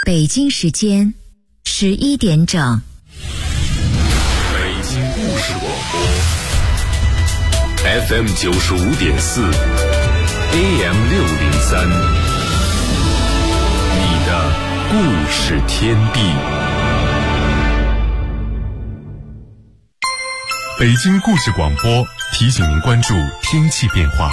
北京时间11点整。 北京故事广播 FM 95.4 AM 603，你的故事天地。北京故事广播提醒您关注天气变化。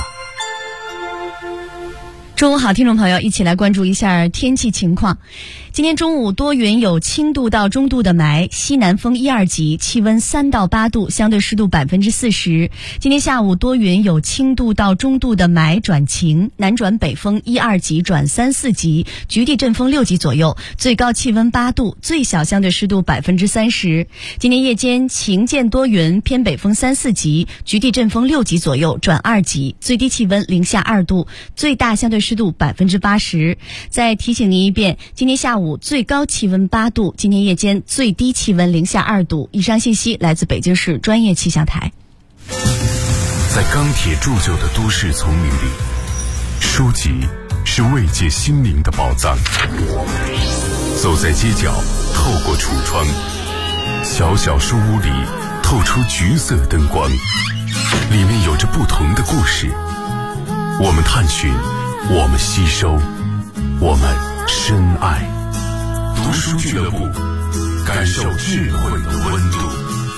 中午好，听众朋友，一起来关注一下天气情况。今天中午多云，有轻度到中度的霾，西南风1、2级，气温3到8度，相对湿度40%。今天下午多云，有轻度到中度的霾转晴，南转北风1、2级转3、4级，局地阵风6级左右，最高气温8度，最小相对湿度30%。今天夜间晴见多云，偏北风3、4级，局地阵风6级左右转2级，最低气温零下2度，最大相对湿度80%。再提醒您一遍，今天下午最高气温8度，今天夜间最低气温零下2度。以上信息来自北京市专业气象台。 在钢铁铸就的都市丛林里，书籍是慰藉心灵的宝藏。走在街角，透过橱窗，小小书屋里透出橘色灯光，里面有着不同的故事。我们探寻，我们吸收，我们深爱。读书俱乐部，感受智慧的温度。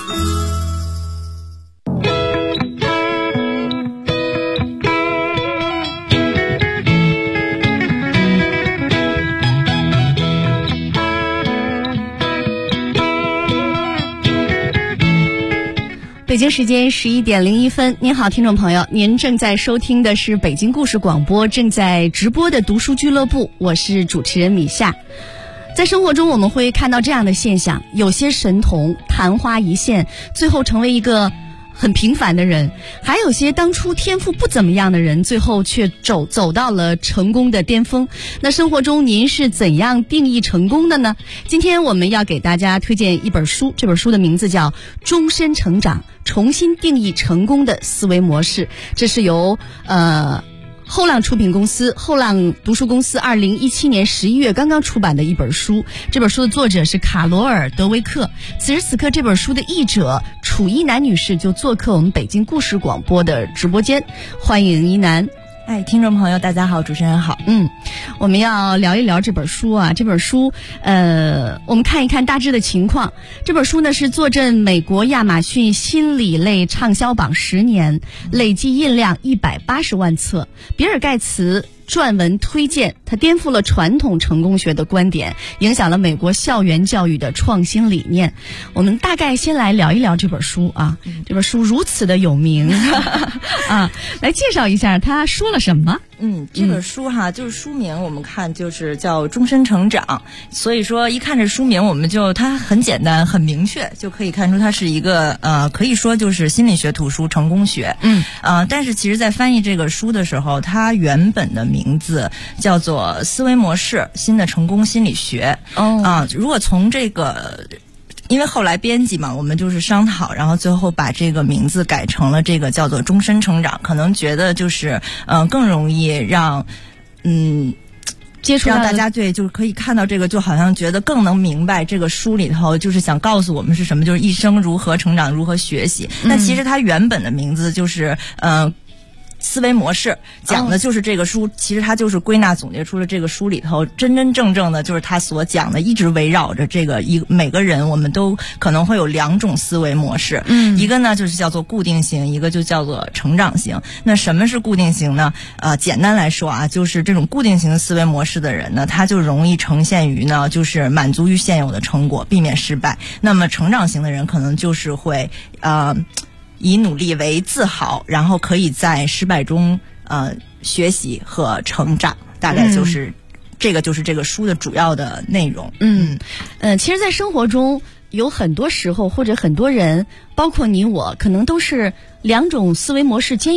北京时间11点01分，您好，听众朋友，您正在收听的是北京故事广播正在直播的读书俱乐部，我是主持人米夏。在生活中我们会看到这样的现象，有些神童昙花一现，最后成为一个很平凡的人，还有些当初天赋不怎么样的人，最后却走到了成功的巅峰。那生活中您是怎样定义成功的呢？今天我们要给大家推荐一本书，这本书的名字叫《终身成长：重新定义成功的思维模式》，这是由后浪出品公司后浪读书公司2017年11月刚刚出版的一本书。这本书的作者是卡罗尔·德维克。此时此刻，这本书的译者楚一楠女士就做客我们北京故事广播的直播间，欢迎一楠。 听众朋友大家好，主持人好。 我们要聊一聊这本书啊。这本书我们看一看大致的情况。这本书呢是坐镇美国亚马逊心理类畅销榜10年，累计印量180万册。比尔盖茨撰文推荐，他颠覆了传统成功学的观点，影响了美国校园教育的创新理念。我们大概先来聊一聊这本书啊。这本书如此的有名啊，来介绍一下他说了什么。 这本书就是书名我们看就是叫《终身成长》，所以说一看这书名我们就它很简单很明确，就可以看出它是一个可以说就是心理学图书成功学。但是其实在翻译这个书的时候，它原本的名字叫做思维模式新的成功心理学。如果从这个因为后来编辑嘛，我们就是商讨，然后最后把这个名字改成了这个叫做终身成长，可能觉得就是更容易让接触让大家对就是可以看到这个，就好像觉得更能明白这个书里头就是想告诉我们是什么，就是一生如何成长，如何学习。那其实它原本的名字就是思维模式，讲的就是这个书，其实它就是归纳总结出了这个书里头真真正正的就是它所讲的，一直围绕着这个每个人我们都可能会有2种思维模式。一个呢就是叫做固定型，一个就叫做成长型。那什么是固定型呢？简单来说就是这种固定型思维模式的人呢，他就容易呈现于呢就是满足于现有的成果，避免失败。那么成长型的人可能就是会以努力为自豪，然后可以在失败中学习和成长，大概就是这个就是这个书的主要的内容。 其实在生活中有很多时候或者很多人包括你我可能都是2种思维模式兼有。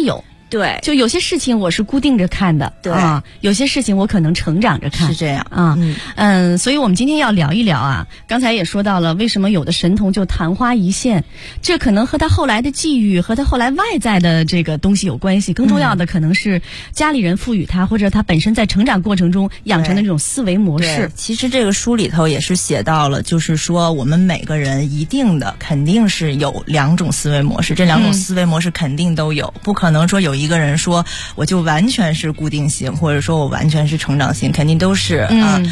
对， 就有些事情我是固定着看的， 对啊，有些事情我可能成长着看， 是这样啊。所以我们今天要聊一聊啊，刚才也说到了，为什么有的神童就昙花一现，这可能和他后来的际遇和他后来外在的这个东西有关系，更重要的可能是家里人赋予他，或者他本身在成长过程中养成的这种思维模式。 其实这个书里头也是写到了，就是说我们每个人肯定是有2种思维模式，这2种思维模式肯定都有，不可能说有一个人说我就完全是固定型，或者说我完全是成长型，肯定都是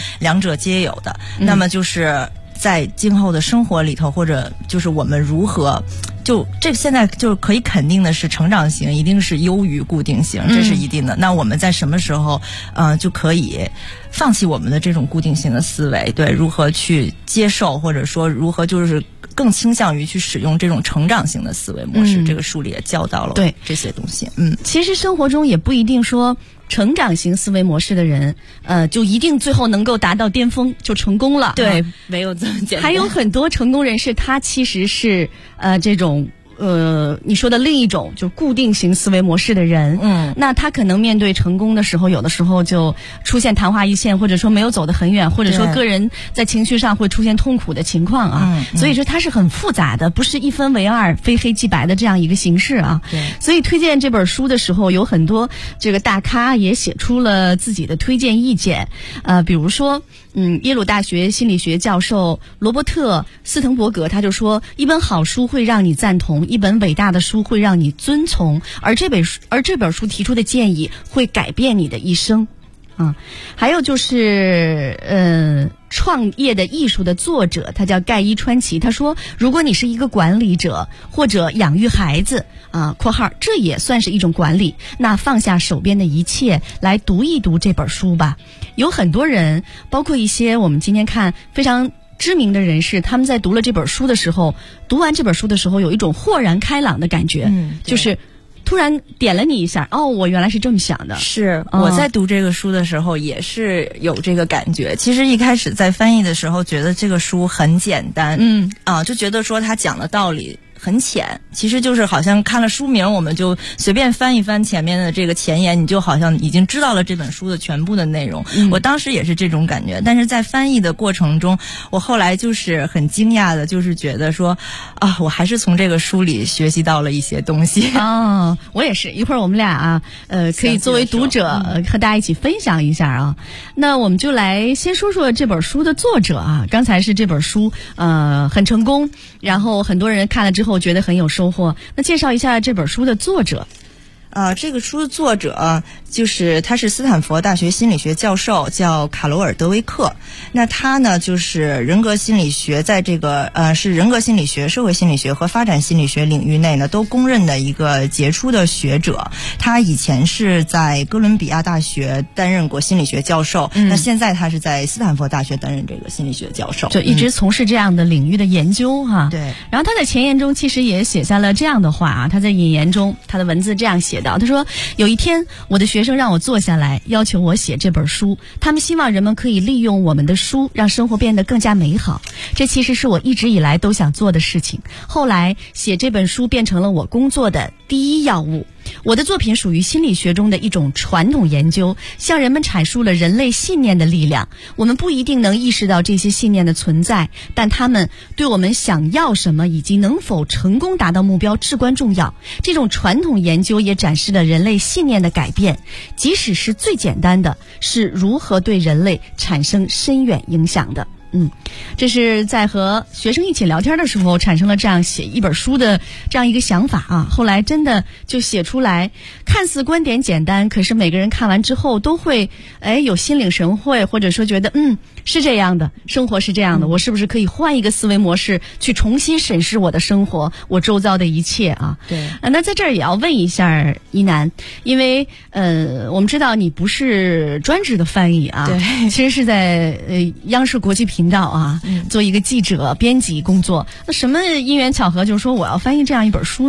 2者皆有的。那么就是在今后的生活里头，或者就是我们如何现在就可以肯定的是，成长型一定是优于固定型，这是一定的。那我们在什么时候就可以放弃我们的这种固定型的思维，对，如何去接受，或者说如何就是更倾向于去使用这种成长型的思维模式，这个书里也教到了对这些东西。 其实生活中也不一定说成长型思维模式的人就一定最后能够达到巅峰就成功了， 对，没有这么简单。 还有很多成功人士他其实是这种你说的另一种就固定型思维模式的人，那他可能面对成功的时候，有的时候就出现昙花一现，或者说没有走得很远，或者说个人在情绪上会出现痛苦的情况啊。所以说它是很复杂的，不是一分为二、非黑即白的这样一个形式啊。所以推荐这本书的时候，有很多这个大咖也写出了自己的推荐意见，比如说耶鲁大学心理学教授罗伯特·斯滕伯格他就说，一本好书会让你赞同，一本伟大的书会让你遵从，而这本书提出的建议会改变你的一生啊。还有就是创业的艺术的作者，他叫盖伊川崎，他说，如果你是一个管理者或者养育孩子括号这也算是一种管理，那放下手边的一切来读一读这本书吧。有很多人，包括一些我们今天看非常知名的人士，他们在读了这本书的时候，读完这本书的时候有一种豁然开朗的感觉，就是突然点了你一下，我原来是这么想的。 是我在读这个书的时候也是有这个感觉。其实一开始在翻译的时候觉得这个书很简单，就觉得说他讲的道理很浅，其实就是好像看了书名，我们就随便翻一翻前面的这个前言，你就好像已经知道了这本书的全部的内容。我当时也是这种感觉，但是在翻译的过程中，我后来就是很惊讶的，就是觉得说我还是从这个书里学习到了一些东西。 我也是，一会儿我们俩可以作为读者和大家一起分享一下啊。那我们就来先说说这本书的作者啊。刚才是这本书很成功，然后很多人看了之后觉得很有收获。那介绍一下这本书的作者。 这个书的作者就是他是斯坦福大学心理学教授，叫卡罗尔·德维克。那他呢就是人格心理学，在这个是人格心理学、社会心理学和发展心理学领域内呢都公认的一个杰出的学者。他以前是在哥伦比亚大学担任过心理学教授，那现在他是在斯坦福大学担任这个心理学教授， 就一直从事这样的领域的研究哈。 对。 然后他在前言中其实也写下了这样的话他在引言中他的文字这样写到，他说，有一天我的学生让我坐下来，要求我写这本书，他们希望人们可以利用我们的书让生活变得更加美好，这其实是我一直以来都想做的事情。后来写这本书变成了我工作的第一要务。我的作品属于心理学中的一种传统研究，向人们阐述了人类信念的力量。我们不一定能意识到这些信念的存在，但它们对我们想要什么以及能否成功达到目标至关重要。这种传统研究也展示了人类信念的改变，即使是最简单的，是如何对人类产生深远影响的。这是在和学生一起聊天的时候产生了这样写一本书的这样一个想法啊。后来真的就写出来，看似观点简单，可是每个人看完之后都会有心领神会，或者说觉得是这样的，生活是这样的，我是不是可以换一个思维模式去重新审视我的生活，我周遭的一切啊。 对。 那在这儿也要问一下一楠，因为我们知道你不是专职的翻译啊， 对， 其实是在央视国际频道啊做一个记者编辑工作。那什么因缘巧合就是说我要翻译这样一本书呢？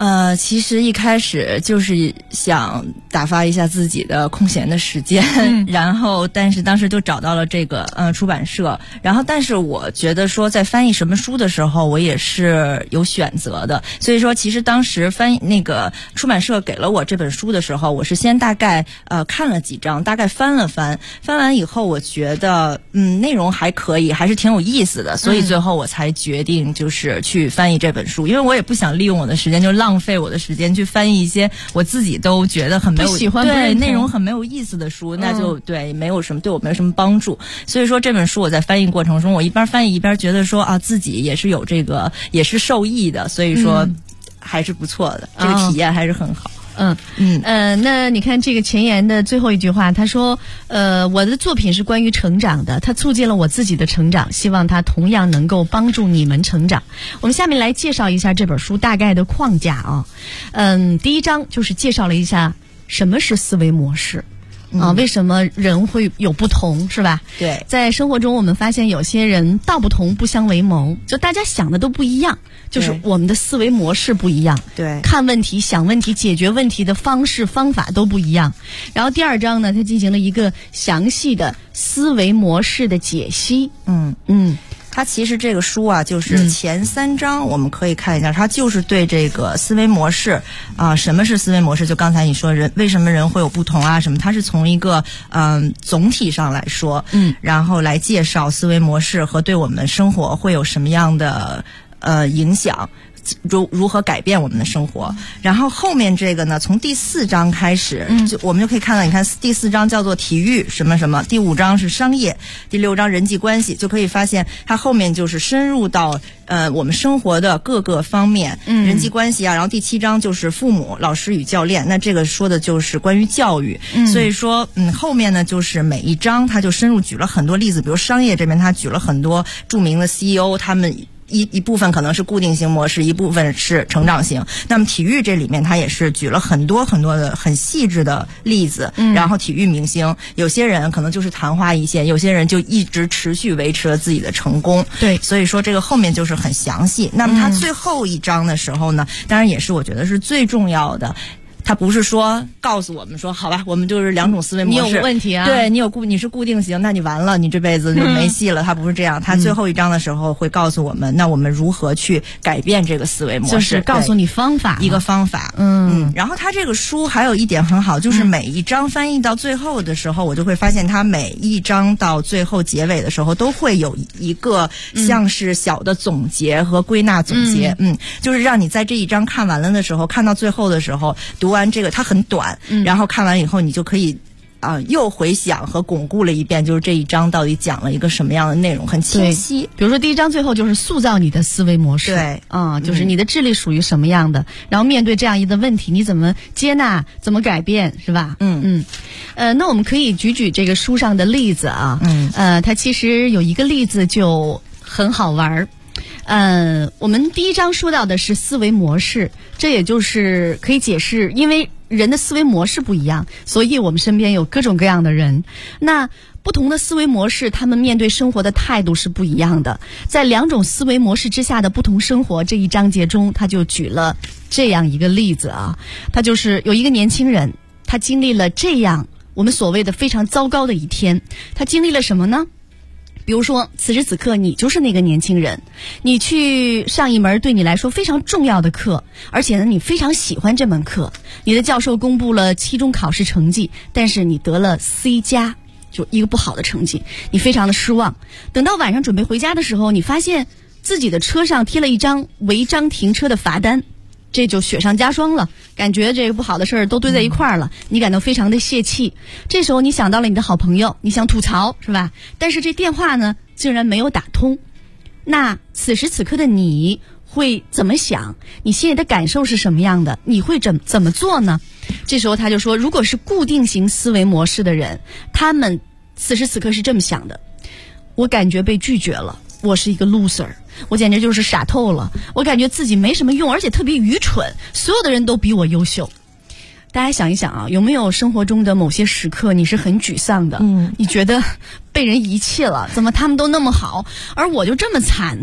其实一开始就是想打发一下自己的空闲的时间，然后但是当时就找到了这个出版社，然后但是我觉得说在翻译什么书的时候，我也是有选择的，所以说其实当时翻译那个出版社给了我这本书的时候，我是先大概看了几章，大概翻了翻完以后，我觉得内容还可以，还是挺有意思的，所以最后我才决定就是去翻译这本书，因为我也不想利用我的时间就浪费我的时间去翻译一些我自己都觉得很没有不喜欢对内容很没有意思的书，那就对没有什么对我没有什么帮助。所以说这本书我在翻译过程中，我一边翻译一边觉得说啊自己也是有这个也是受益的，所以说还是不错的，这个体验还是很好。 那你看这个前言的最后一句话，他说我的作品是关于成长的，它促进了我自己的成长，希望它同样能够帮助你们成长。我们下面来介绍一下这本书大概的框架啊。第一章就是介绍了一下什么是思维模式为什么人会有不同，是吧？ 对， 在生活中我们发现有些人道不同不相为谋，就大家想的都不一样，就是我们的思维模式不一样， 对， 看问题想问题解决问题的方式方法都不一样。然后第二章呢，它进行了一个详细的思维模式的解析。 它其实这个书啊，就是前3章我们可以看一下，它就是对这个思维模式什么是思维模式？就刚才你说人为什么人会有不同啊什么？它是从一个总体上来说，然后来介绍思维模式和对我们生活会有什么样的影响。如何改变我们的生活。然后后面这个呢，从第4章开始，就我们就可以看到，你看第4章叫做体育什么什么，第5章是商业，第6章人际关系，就可以发现它后面就是深入到我们生活的各个方面，人际关系啊。然后第7章就是父母、老师与教练，那这个说的就是关于教育。所以说后面呢就是每一章它就深入举了很多例子，比如商业这边它举了很多著名的 CEO， 他们一部分可能是固定型模式，一部分是成长型。那么体育这里面它也是举了很多很多的很细致的例子，然后体育明星有些人可能就是昙花一现，有些人就一直持续维持了自己的成功。 对， 所以说这个后面就是很详细。那么它最后一章的时候呢，当然也是我觉得是最重要的。他不是说告诉我们说好吧，我们就是2种思维模式， 你有问题啊， 对，你是固定型，那你完了，你这辈子就没戏了。他不是这样，他最后一章的时候会告诉我们，那我们如何去改变这个思维模式， 就是告诉你方法， 一个方法。然后他这个书还有一点很好，就是每一章翻译到最后的时候，我就会发现他每一章到最后结尾的时候都会有一个像是小的总结和归纳总结，就是让你在这一章看完了的时候，看到最后的时候读完这个，它很短，然后看完以后你就可以又回想和巩固了一遍，就是这一章到底讲了一个什么样的内容，很清晰。 比如说第一章最后就是塑造你的思维模式， 对， 就是你的智力属于什么样的，然后面对这样一个问题，你怎么接纳，怎么改变，是吧？那我们可以举这个书上的例子啊，它其实有一个例子就很好玩。我们第一章说到的是思维模式，这也就是可以解释，因为人的思维模式不一样，所以我们身边有各种各样的人。那不同的思维模式，他们面对生活的态度是不一样的。在2种思维模式之下的不同生活这一章节中，他就举了这样一个例子啊，他就是有一个年轻人，他经历了这样我们所谓的非常糟糕的一天。他经历了什么呢？比如说此时此刻你就是那个年轻人，你去上一门对你来说非常重要的课，而且呢你非常喜欢这门课，你的教授公布了期中考试成绩，但是你得了 C+，就一个不好的成绩，你非常的失望。等到晚上准备回家的时候，你发现自己的车上贴了一张违章停车的罚单，这就雪上加霜了，感觉这个不好的事儿都堆在一块儿了，你感到非常的泄气。这时候你想到了你的好朋友，你想吐槽，是吧？但是这电话呢竟然没有打通。那此时此刻的你会怎么想？你心里的感受是什么样的？你会怎么做呢？这时候他就说，如果是固定型思维模式的人，他们此时此刻是这么想的：我感觉被拒绝了，我是一个 loser， 我简直就是傻透了，我感觉自己没什么用，而且特别愚蠢，所有的人都比我优秀。大家想一想啊，有没有生活中的某些时刻你是很沮丧的？你觉得被人遗弃了，怎么他们都那么好，而我就这么惨呢？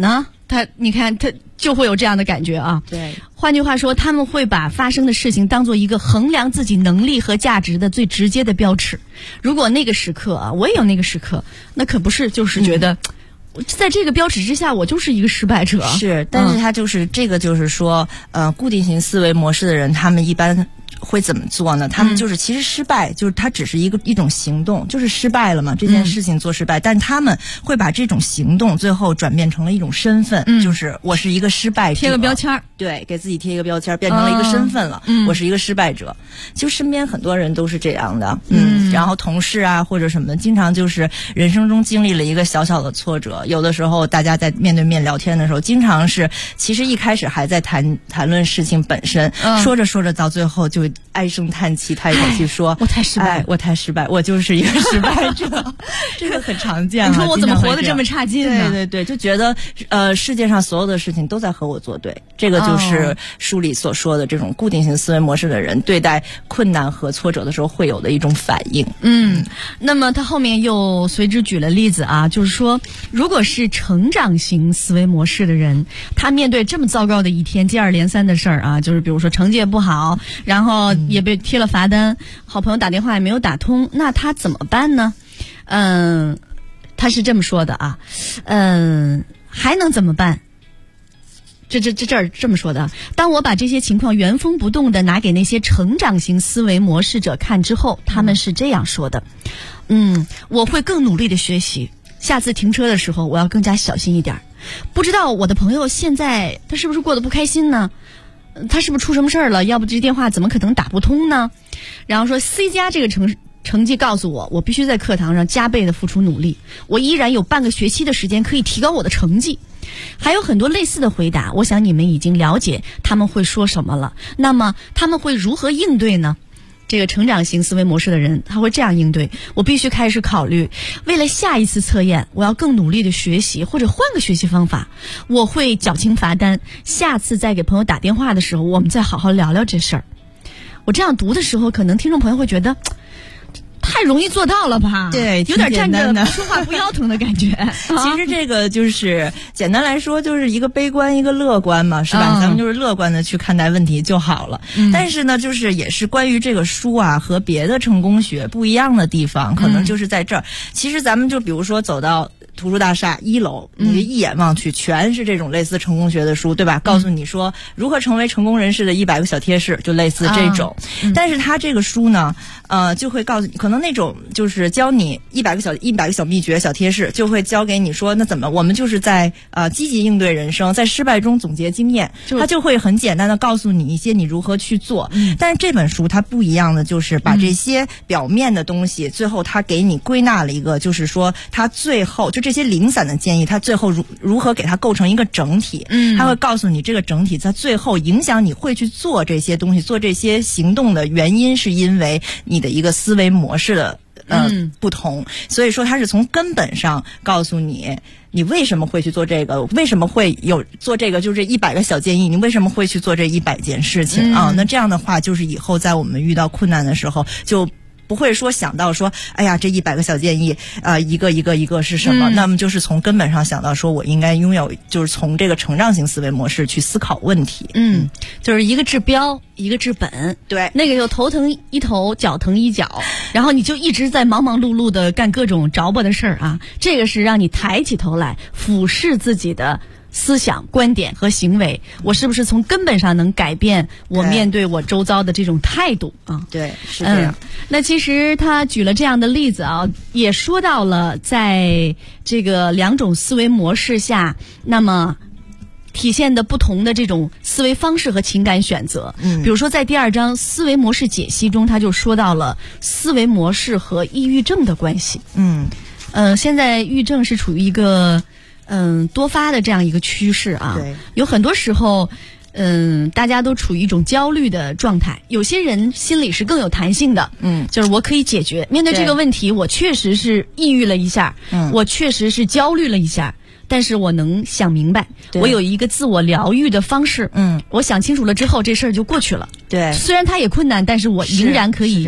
你看他就会有这样的感觉啊。 对， 换句话说，他们会把发生的事情当做一个衡量自己能力和价值的最直接的标尺。如果那个时刻啊，我也有那个时刻，那可不是就是觉得。在这个标尺之下，我就是一个失败者。 是，但是他就是这个，就是说，固定型思维模式的人，他们一般会怎么做呢？他们就是其实失败，就是它只是一种行动，就是失败了嘛，这件事情做失败，但他们会把这种行动最后转变成了一种身份，就是我是一个失败者， 贴个标签， 对，给自己贴一个标签，变成了一个身份了，我是一个失败者。就身边很多人都是这样的，然后同事啊或者什么，经常就是人生中经历了一个小小的挫折，有的时候大家在面对面聊天的时候，经常是其实一开始还在谈论事情本身，说着说着到最后就唉声叹气，叹一口气说我太失败， 我太失败，我就是一个失败者。这个很常见， 你说我怎么活得这么差劲呢？ 对对对，就觉得世界上所有的事情都在和我作对，这个就是书里所说的这种固定型思维模式的人对待困难和挫折的时候会有的一种反应。 那么他后面又随之举了例子啊，就是说如果是成长型思维模式的人，他面对这么糟糕的一天，接二连三的事儿啊，就是比如说成绩也不好，然后也被贴了罚单，好朋友打电话也没有打通，那他怎么办呢？他是这么说的啊，还能怎么办？这儿这么说的，当我把这些情况原封不动的拿给那些成长型思维模式者看之后，他们是这样说的，我会更努力的学习，下次停车的时候我要更加小心一点。不知道我的朋友现在他是不是过得不开心呢？他是不是出什么事儿了？要不这电话怎么可能打不通呢？然后说 C 加这个成绩告诉我，我必须在课堂上加倍的付出努力，我依然有半个学期的时间可以提高我的成绩。还有很多类似的回答，我想你们已经了解他们会说什么了。那么他们会如何应对呢？这个成长型思维模式的人他会这样应对，我必须开始考虑，为了下一次测验我要更努力的学习，或者换个学习方法，我会缴清罚单，下次再给朋友打电话的时候我们再好好聊聊这事儿。我这样读的时候，可能听众朋友会觉得太容易做到了吧？ 对， 有点站着说话不腰疼的感觉。 其实这个就是简单来说，就是一个悲观一个乐观嘛，是吧？咱们就是乐观的去看待问题就好了。但是呢，就是也是关于这个书啊和别的成功学不一样的地方，可能就是在这儿。其实咱们就比如说走到图书大厦1楼，你一眼望去全是这种类似成功学的书，对吧？告诉你说如何成为成功人士的100个小贴士，就类似这种。但是他这个书呢，就会告诉你，可能那种就是教你100个小秘诀、小贴士，就会教给你说，那怎么我们就是在积极应对人生，在失败中总结经验，他就会很简单的告诉你一些你如何去做。但是这本书它不一样的就是把这些表面的东西，最后他给你归纳了一个，就是说他最后就这些零散的建议，他最后如何给它构成一个整体。他会告诉你这个整体在最后影响你会去做这些东西、做这些行动的原因，是因为你的一个思维模式的不同。所以说他是从根本上告诉你为什么会去做这个，为什么会有做这个，就是这100个小建议，你为什么会去做这100件事情啊？那这样的话，就是以后在我们遇到困难的时候就不会说想到说，哎呀，这100个小建议一个是什么？那么就是从根本上想到说，我应该拥有，就是从这个成长型思维模式去思考问题。就是一个治标，一个治本。对，那个就头疼一头，脚疼一脚，然后你就一直在忙忙碌碌的干各种着吧的事儿啊。这个是让你抬起头来俯视自己的思想、观点和行为，我是不是从根本上能改变我面对我周遭的这种态度啊？对，是这样。那其实他举了这样的例子啊，也说到了在这个2种思维模式下，那么体现的不同的这种思维方式和情感选择。比如说在第2章思维模式解析中，他就说到了思维模式和抑郁症的关系。现在抑郁症是处于一个多发的这样一个趋势啊。对，有很多时候大家都处于一种焦虑的状态，有些人心里是更有弹性的，就是我可以解决，面对这个问题我确实是抑郁了一下，我确实是焦虑了一下，但是我能想明白，我有一个自我疗愈的方式，我想清楚了之后这事儿就过去了。对，虽然它也困难，但是我仍然可以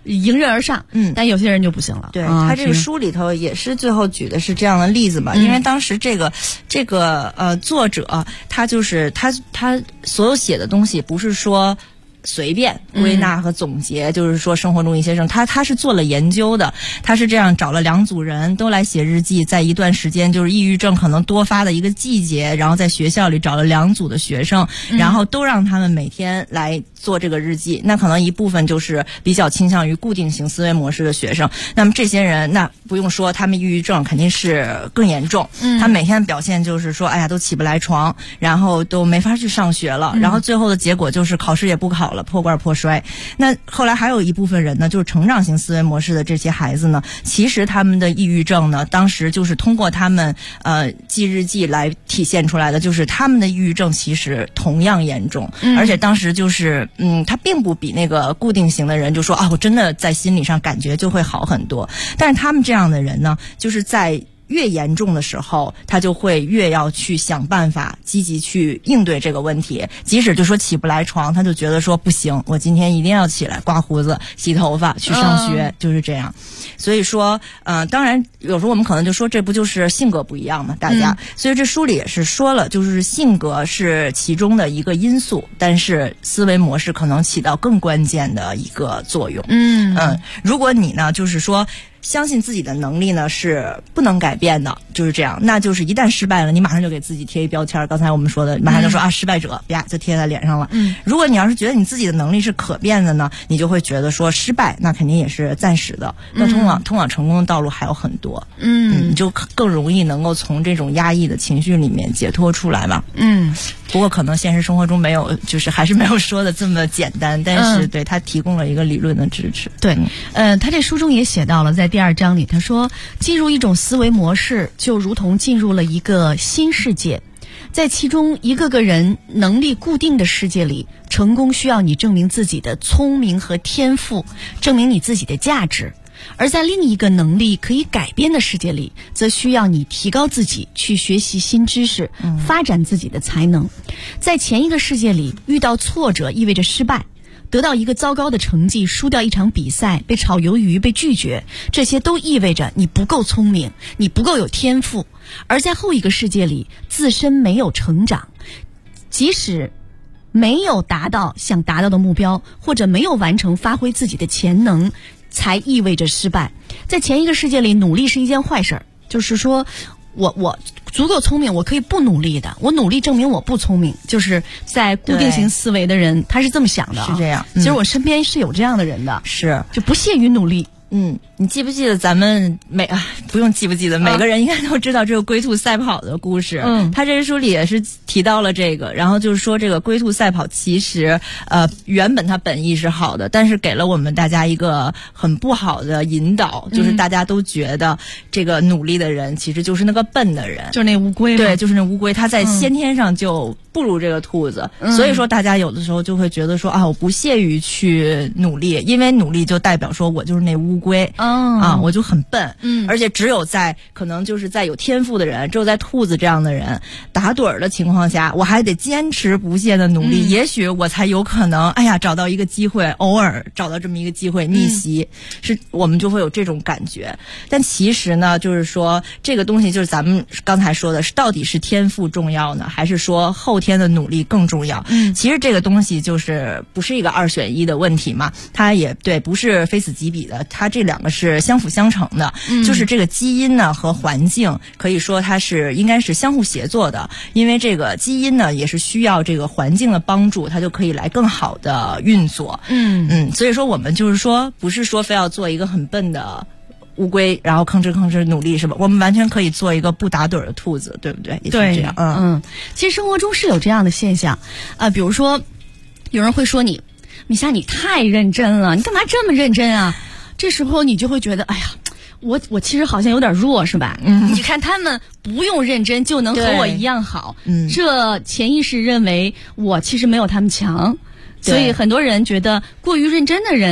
迎刃而上，但有些人就不行了。 对，他这个书里头也是最后举的是这样的例子嘛，因为当时这个作者他就是他所有写的东西不是说随便归纳和总结，就是说生活中一些事，他是做了研究的。他是这样找了2组人都来写日记，在一段时间就是抑郁症可能多发的一个季节，然后在学校里找了2组的学生，然后都让他们每天来做这个日记。那可能一部分就是比较倾向于固定型思维模式的学生，那么这些人那不用说，他们抑郁症肯定是更严重。他每天的表现就是说，哎呀都起不来床，然后都没法去上学了，然后最后的结果就是考试也不考了，破罐破摔。那后来还有一部分人呢，就是成长型思维模式的这些孩子呢，其实他们的抑郁症呢，当时就是通过他们记日记来体现出来的，就是他们的抑郁症其实同样严重，而且当时就是他并不比那个固定型的人就说啊，我真的在心理上感觉就会好很多。但是他们这样的人呢，就是在越严重的时候，他就会越要去想办法积极去应对这个问题。即使就说起不来床，他就觉得说不行，我今天一定要起来刮胡子洗头发去上学，就是这样。所以说当然有时候我们可能就说这不就是性格不一样嘛，大家。所以这书里也是说了，就是性格是其中的一个因素，但是思维模式可能起到更关键的一个作用。如果你呢就是说相信自己的能力呢是不能改变的，就是这样。那就是一旦失败了，你马上就给自己贴一标签，刚才我们说的，马上就说失败者，啪就贴在脸上了。如果你要是觉得你自己的能力是可变的呢，你就会觉得说失败那肯定也是暂时的，那通往成功的道路还有很多。你就更容易能够从这种压抑的情绪里面解脱出来嘛。不过可能现实生活中没有，就是还是没有说的这么简单，但是对他提供了一个理论的支持。 对，他这书中也写到了，在第2章里他说，进入一种思维模式就如同进入了一个新世界，在其中一个个人能力固定的世界里，成功需要你证明自己的聪明和天赋，证明你自己的价值。而在另一个能力可以改变的世界里，则需要你提高自己，去学习新知识，发展自己的才能。在前一个世界里，遇到挫折意味着失败，得到一个糟糕的成绩，输掉一场比赛，被炒鱿鱼，被拒绝，这些都意味着你不够聪明，你不够有天赋。而在后一个世界里，自身没有成长，即使没有达到想达到的目标，或者没有完成发挥自己的潜能，才意味着失败。在前一个世界里，努力是一件坏事，就是说我足够聪明，我可以不努力的，我努力证明我不聪明。就是在固定型思维的人，他是这么想的， 是这样。 其实我身边是有这样的人的， 是就不屑于努力。 你记不记得咱们不用记不记得，每个人应该都知道这个龟兔赛跑的故事。他这书里也是提到了这个，然后就是说这个龟兔赛跑其实原本它本意是好的，但是给了我们大家一个很不好的引导，就是大家都觉得这个努力的人其实就是那个笨的人， 就是那乌龟。 对，就是那乌龟，它在先天上就不如这个兔子，所以说大家有的时候就会觉得说我不屑于去努力，因为努力就代表说我就是那乌龟。我就很笨。而且只有在可能就是在有天赋的人，只有在兔子这样的人打盹儿的情况下，我还得坚持不懈的努力，也许我才有可能找到一个机会，偶尔找到这么一个机会逆袭，是我们就会有这种感觉。但其实呢，就是说这个东西就是咱们刚才说的，是到底是天赋重要呢，还是说后天的努力更重要？其实这个东西就是不是一个2选1的问题嘛，它也对，不是非死即彼的，它这2个是相辅相成的。就是这个基因呢和环境可以说它是应该是相互协作的，因为这个基因呢也是需要这个环境的帮助，它就可以来更好的运作。所以说我们就是说不是说非要做一个很笨的乌龟，然后吭哧吭哧努力，是吧？我们完全可以做一个不打盹的兔子，对不对？也是这样。 其实生活中是有这样的现象，比如说有人会说米夏你太认真了，你干嘛这么认真啊？这时候你就会觉得，我其实好像有点弱，是吧？你看他们不用认真就能和我一样好，这潜意识认为我其实没有他们强。所以很多人觉得过于认真的人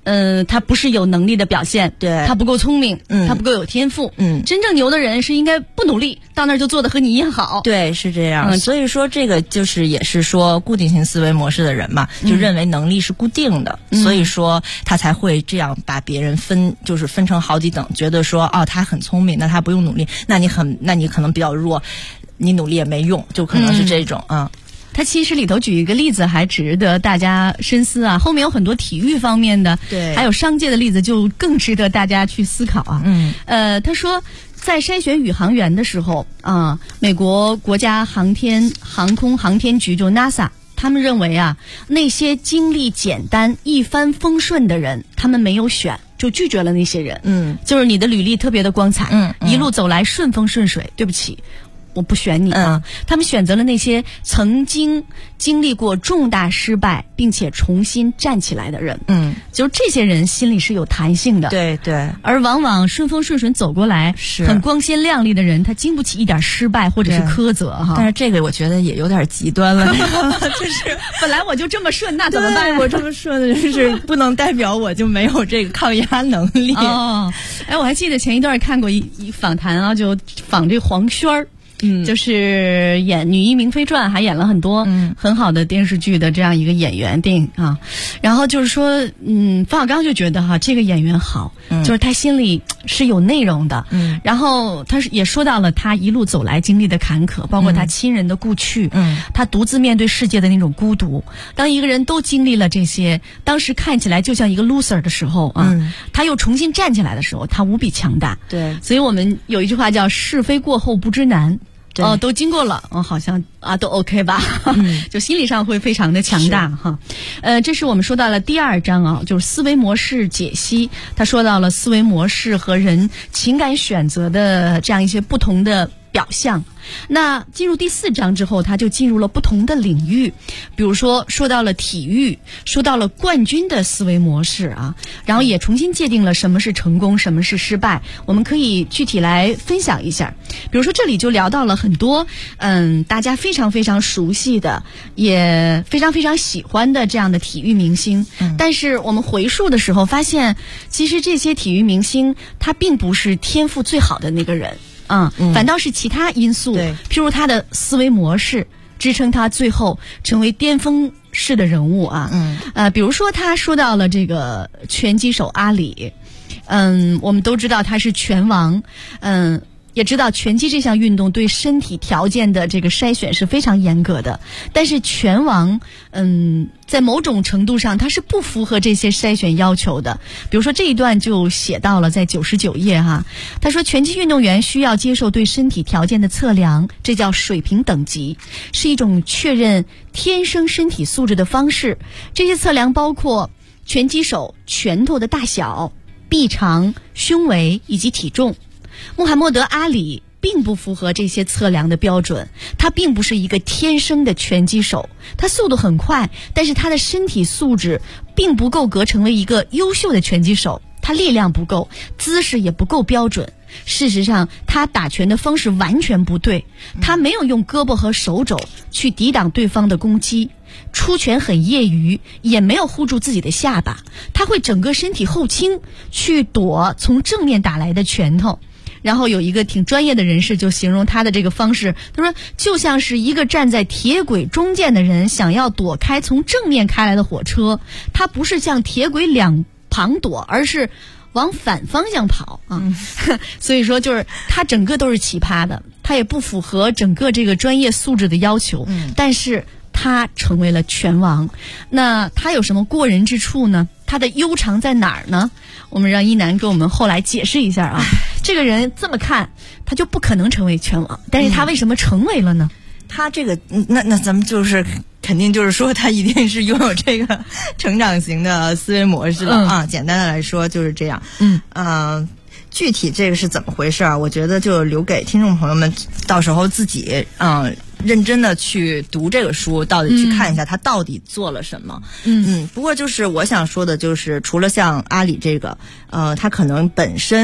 他不是有能力的表现， 对， 他不够聪明，他不够有天赋，真正牛的人是应该不努力，到那儿就做得和你一样好。 对，是这样。所以说这个就是也是说固定型思维模式的人嘛，就认为能力是固定的，所以说他才会这样把别人分成好几等，觉得说他很聪明，那他不用努力，那你可能比较弱，你努力也没用，就可能是这种他其实里头举一个例子还值得大家深思啊，后面有很多体育方面的， 对， 还有商界的例子就更值得大家去思考啊。他说在筛选宇航员的时候啊，美国国家航空航天局就 NASA， 他们认为啊，那些经历简单一帆风顺的人，他们没有选，就拒绝了那些人。就是你的履历特别的光彩，一路走来顺风顺水，对不起，我不选你啊！他们选择了那些曾经经历过重大失败并且重新站起来的人。就是这些人心里是有弹性的。 对对。 而往往顺风顺水走过来，是很光鲜亮丽的人，他经不起一点失败或者是苛责哈。 但是这个我觉得也有点极端了， 就是本来我就这么顺，那怎么办？ 我这么顺就是不能代表我就没有这个抗压能力。 我还记得前一段看过一访谈啊，就访这黄轩儿。就是演《女医明妃传》，还演了很多很好的电视剧的这样一个演员，电影啊。然后就是说，冯小刚就觉得这个演员好，就是他心里是有内容的。然后他也说到了他一路走来经历的坎坷，包括他亲人的故去，他独自面对世界的那种孤独。当一个人都经历了这些，当时看起来就像一个 loser 的时候啊，他又重新站起来的时候，他无比强大。 对， 所以我们有一句话叫是非过后不知难。都经过了，好像都 OK 吧，就心理上会非常的强大哈。这是我们说到了第2章啊，就是思维模式解析。他说到了思维模式和人情感选择的这样一些不同的表象。那进入第4章之后，他就进入了不同的领域，比如说到了体育，说到了冠军的思维模式啊，然后也重新界定了什么是成功，什么是失败。我们可以具体来分享一下，比如说这里就聊到了很多大家非常非常熟悉的，也非常非常喜欢的这样的体育明星。但是我们回溯的时候发现，其实这些体育明星他并不是天赋最好的那个人。反倒是其他因素，譬如他的思维模式支撑他最后成为巅峰式的人物啊。比如说他说到了这个拳击手阿里，我们都知道他是拳王，也知道拳击这项运动对身体条件的这个筛选是非常严格的，但是拳王在某种程度上它是不符合这些筛选要求的。比如说这一段就写到了在99页哈，他说拳击运动员需要接受对身体条件的测量，这叫水平等级，是一种确认天生身体素质的方式。这些测量包括拳击手拳头的大小、臂长、胸围以及体重。穆罕默德·阿里并不符合这些测量的标准，他并不是一个天生的拳击手，他速度很快，但是他的身体素质并不够格成为一个优秀的拳击手，他力量不够，姿势也不够标准。事实上他打拳的方式完全不对，他没有用胳膊和手肘去抵挡对方的攻击，出拳很业余，也没有护住自己的下巴，他会整个身体后倾去躲从正面打来的拳头。然后有一个挺专业的人士就形容他的这个方式，他说就像是一个站在铁轨中间的人想要躲开从正面开来的火车，他不是向铁轨两旁躲，而是往反方向跑啊。所以说就是他整个都是奇葩的，他也不符合整个这个专业素质的要求，但是他成为了拳王。那他有什么过人之处呢？他的优长在哪儿呢？我们让一楠给我们后来解释一下啊。这个人这么看他就不可能成为拳王，但是他为什么成为了呢？ 他这个那咱们就是肯定就是说他一定是拥有这个成长型的思维模式了啊。简单的来说就是这样。具体这个是怎么回事啊？我觉得就留给听众朋友们到时候自己认真的去读这个书，到底去看一下他到底做了什么。不过就是我想说的就是，除了像阿里这个他可能本身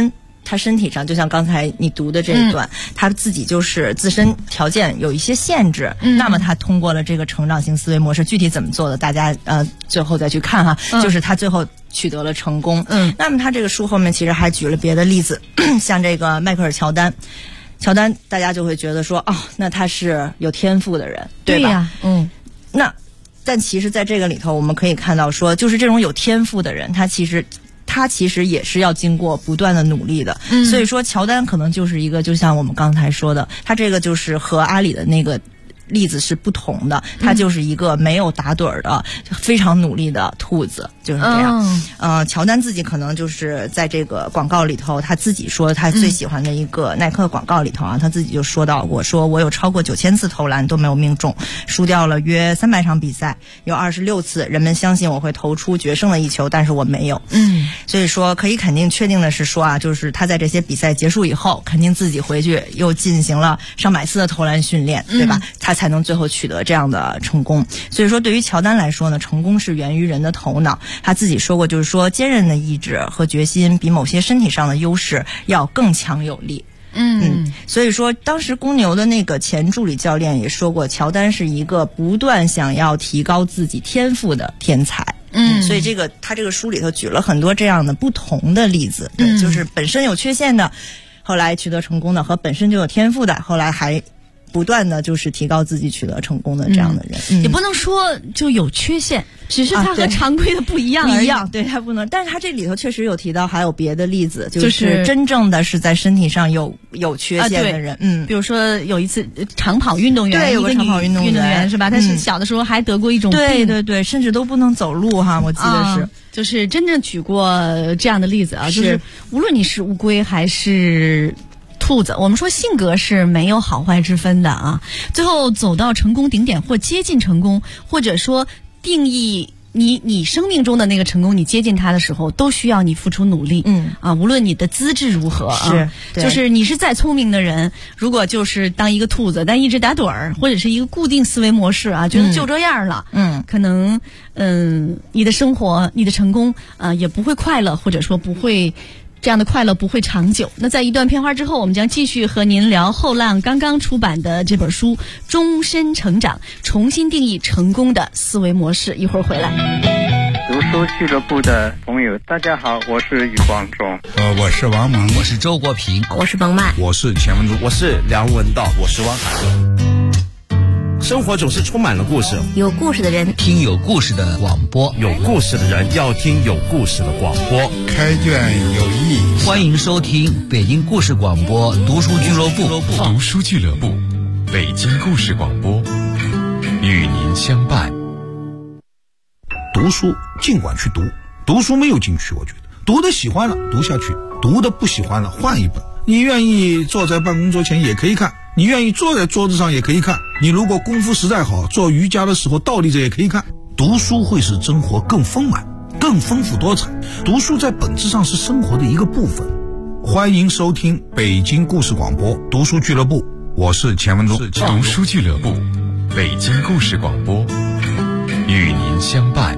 他身体上，就像刚才你读的这一段，他自己就是自身条件有一些限制，那么他通过了这个成长型思维模式，具体怎么做的，大家最后再去看哈，就是他最后取得了成功。那么他这个书后面其实还举了别的例子，像这个迈克尔·乔丹，大家就会觉得说，哦，那他是有天赋的人，对吧？但其实在这个里头，我们可以看到说，就是这种有天赋的人，他其实也是要经过不断的努力的。所以说乔丹可能就是一个，就像我们刚才说的，他这个就是和阿里的那个例子是不同的，他就是一个没有打盹的非常努力的兔子，就是这样。乔丹自己可能就是在这个广告里头，他自己说他最喜欢的一个耐克广告里头他自己就说到过，说我有超过9000次投篮都没有命中，输掉了约300场比赛，有26次人们相信我会投出决胜的一球，但是我没有。所以说可以肯定确定的是说就是他在这些比赛结束以后，肯定自己回去又进行了上百次的投篮训练，对吧？他才能最后取得这样的成功。所以说对于乔丹来说呢，成功是源于人的头脑。他自己说过，就是说坚韧的意志和决心比某些身体上的优势要更强有力。所以说当时公牛的那个前助理教练也说过，乔丹是一个不断想要提高自己天赋的天才。所以他这个书里头举了很多这样的不同的例子，对，就是本身有缺陷的后来取得成功的，和本身就有天赋的后来还不断的就是提高自己取得成功的这样的人。 也不能说就有缺陷，只是他和常规的不一样而已。 对，他不能，但是他这里头确实有提到还有别的例子，就是真正的是在身体上有缺陷的人。 比如说有一次长跑运动员， 对，有个长跑运动员是吧？他是小的时候还得过一种病， 对，甚至都不能走路哈，我记得是。 就是真正举过这样的例子就是无论你是乌龟还是兔子，我们说性格是没有好坏之分的最后走到成功顶点或接近成功，或者说定义你生命中的那个成功，你接近它的时候都需要你付出努力。无论你的资质如何就是你是再聪明的人，如果就是当一个兔子但一直打盹儿，或者是一个固定思维模式觉得就这样了，可能你的生活你的成功也不会快乐，或者说不会这样的快乐不会长久。那在一段片花之后，我们将继续和您聊后浪刚刚出版的这本书《终身成长：重新定义成功的思维模式》。一会儿回来。 读书俱乐部的朋友，大家好，我是余光中。 我是王蒙， 我是周国平， 我是冯曼， 我是钱文珠， 我是梁文道，我是汪涵。生活总是充满了故事， 有故事的人听有故事的广播， 有故事的人要听有故事的广播。 开卷有益， 欢迎收听北京故事广播读书俱乐部。 读书俱乐部，北京故事广播，与您相伴。 读书尽管去读，读书没有禁区，我觉得读的喜欢了读下去，读的不喜欢了换一本。你愿意坐在办公桌前也可以看，你愿意坐在桌子上也可以看，你如果功夫实在好，做瑜伽的时候倒立着也可以看。读书会使生活更丰满更丰富多彩，读书在本质上是生活的一个部分。欢迎收听北京故事广播读书俱乐部，我是钱文忠。 读书俱乐部，北京故事广播，与您相伴。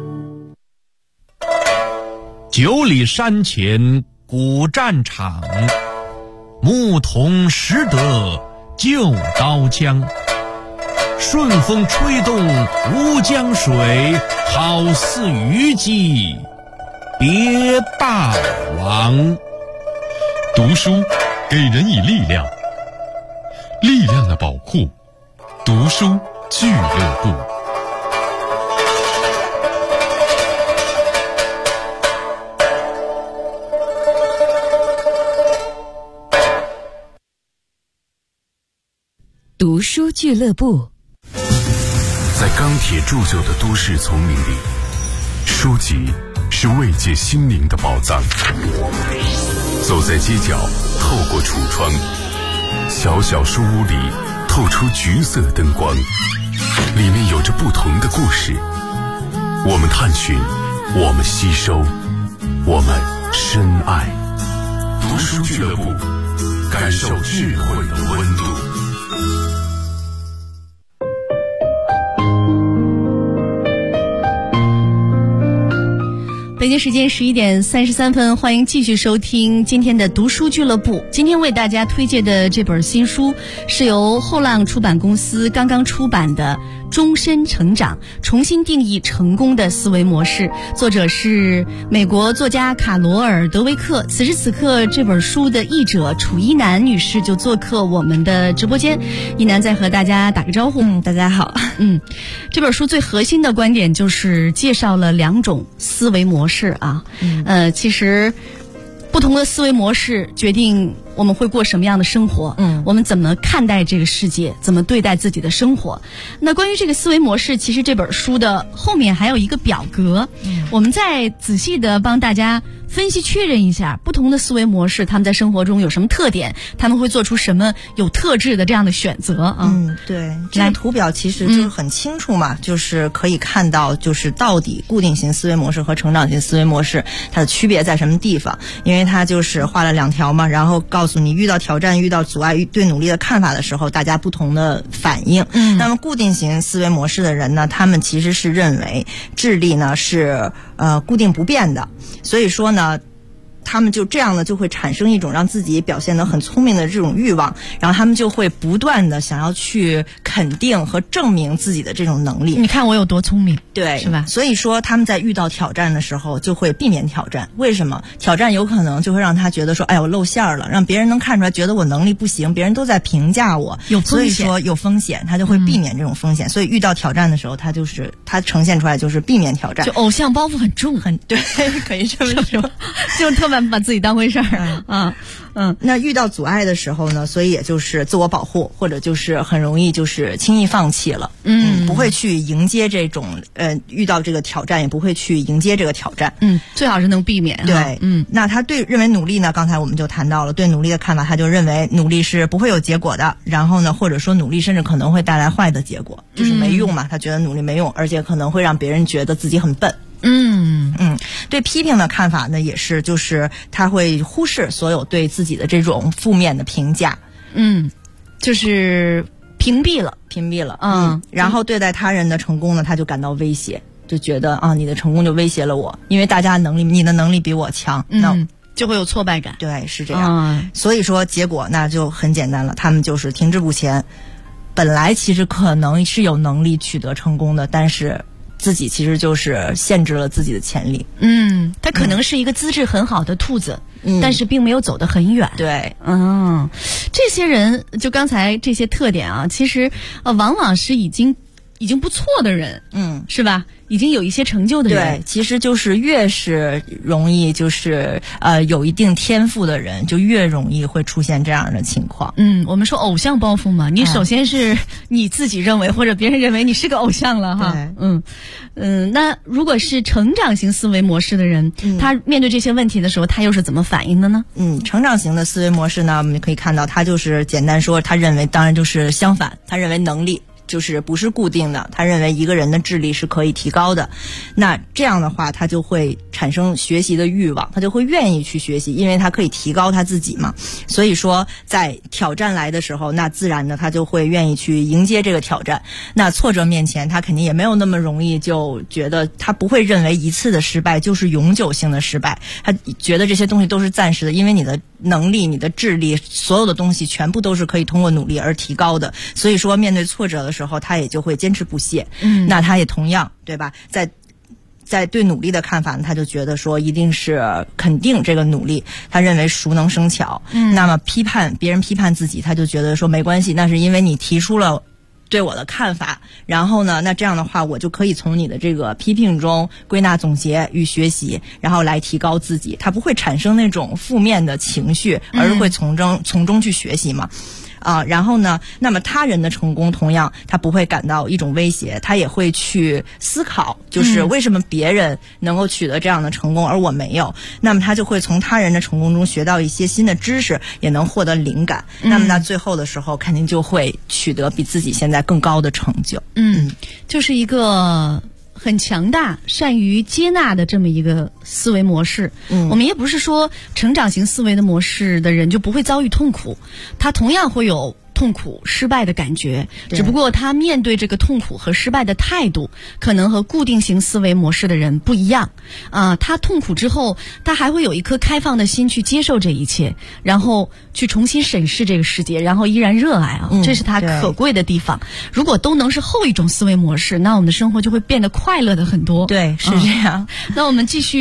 9里山前古战场，牧童识得旧刀枪。顺风吹动吴江水，好似虞姬别霸王。 读书给人以力量，力量的宝库，读书俱乐部。 读书俱乐部。 在钢铁铸就的都市丛林里，书籍是慰藉心灵的宝藏。走在街角，透过橱窗，小小书屋里透出橘色灯光，里面有着不同的故事。我们探寻，我们吸收，我们深爱。读书俱乐部，感受智慧的温度。 北北京时间11:33，欢迎继续收听今天的读书俱乐部。今天为大家推荐的这本新书是由后浪出版公司刚刚出版的《终身成长：重新定义成功的思维模式》，作者是美国作家卡罗尔·德维克。此时此刻，这本书的译者楚一楠女士就做客我们的直播间。一楠再和大家打个招呼。 大家好。 这本书最核心的观点就是介绍了2种思维模式啊。其实不同的思维模式决定我们会过什么样的生活，我们怎么看待这个世界，怎么对待自己的生活。那关于这个思维模式，其实这本书的后面还有一个表格，我们再仔细的帮大家分析确认一下不同的思维模式他们在生活中有什么特点，他们会做出什么有特质的这样的选择啊。 对，这个图表其实就是很清楚嘛，就是可以看到就是到底固定型思维模式和成长型思维模式它的区别在什么地方，因为它就是画了2条嘛，然后告诉你遇到挑战、遇到阻碍、对努力的看法的时候大家不同的反应。那么固定型思维模式的人呢，他们其实是认为智力呢是固定不变的，所以说呢他们就这样呢就会产生一种让自己表现得很聪明的这种欲望，然后他们就会不断的想要去肯定和证明自己的这种能力。 你看我有多聪明， 对， 是吧？ 所以说他们在遇到挑战的时候就会避免挑战。为什么？挑战有可能就会让他觉得说，哎，我露馅了，让别人能看出来，觉得我能力不行，别人都在评价我， 有风险， 所以说有风险，他就会避免这种风险。所以遇到挑战的时候，他呈现出来就是避免挑战， 就偶像包袱很重， 对，可以这么说， 就特别把自己当回事儿。 那遇到阻碍的时候呢，所以也就是自我保护，或者就是很容易就是轻易放弃了，不会去迎接这种遇到这个挑战，也不会去迎接这个挑战， 最好是能避免。 对，那他认为努力呢，刚才我们就谈到了对努力的看法，他就认为努力是不会有结果的，然后呢，或者说努力甚至可能会带来坏的结果，就是没用嘛，他觉得努力没用，而且可能会让别人觉得自己很笨。对批评的看法呢，也是就是他会忽视所有对自己的这种负面的评价， 就是屏蔽了。 然后对待他人的成功呢，他就感到威胁，就觉得你的成功就威胁了我，因为大家你的能力比我强，那就会有挫败感。 对，是这样。所以说结果那就很简单了，他们就是停滞不前。本来其实可能是有能力取得成功的，但是自己其实就是限制了自己的潜力。 他可能是一个资质很好的兔子，但是并没有走得很远。 对， 这些人就刚才这些特点啊，其实往往是已经不错的人，是吧？已经有一些成就的人。 对，其实就是越是容易就是有一定天赋的人，就越容易会出现这样的情况。 我们说偶像包袱嘛，你首先是你自己认为或者别人认为你是个偶像了哈。那如果是成长型思维模式的人，他面对这些问题的时候，他又是怎么反应的呢？ 成长型的思维模式呢，我们可以看到，他就是简单说，他认为当然就是相反，他认为能力就是不是固定的，他认为一个人的智力是可以提高的。那这样的话，他就会产生学习的欲望，他就会愿意去学习，因为他可以提高他自己嘛。所以说在挑战来的时候，那自然的他就会愿意去迎接这个挑战。那挫折面前，他肯定也没有那么容易就觉得，他不会认为一次的失败就是永久性的失败，他觉得这些东西都是暂时的，因为你的能力、你的智力，所有的东西全部都是可以通过努力而提高的。所以说面对挫折的时候，他也就会坚持不懈。那他也同样，对吧？在对努力的看法呢，他就觉得说一定是肯定这个努力，他认为熟能生巧。那么别人批判自己，他就觉得说没关系，那是因为你提出了对我的看法，然后呢，那这样的话我就可以从你的这个批评中归纳总结与学习，然后来提高自己。他不会产生那种负面的情绪，而是会从中去学习嘛。然后呢，那么他人的成功同样他不会感到一种威胁，他也会去思考，就是为什么别人能够取得这样的成功而我没有。那么他就会从他人的成功中学到一些新的知识，也能获得灵感。那么他最后的时候肯定就会取得比自己现在更高的成就。 就是一个很强大、善于接纳的这么一个思维模式。我们也不是说成长型思维的模式的人就不会遭遇痛苦，他同样会有痛苦、失败的感觉，只不过他面对这个痛苦和失败的态度，可能和固定型思维模式的人不一样。他痛苦之后，他还会有一颗开放的心去接受这一切，然后去重新审视这个世界，然后依然热爱这是他可贵的地方。如果都能是后一种思维模式，那我们的生活就会变得快乐的很多。 对，是这样。 那我们继续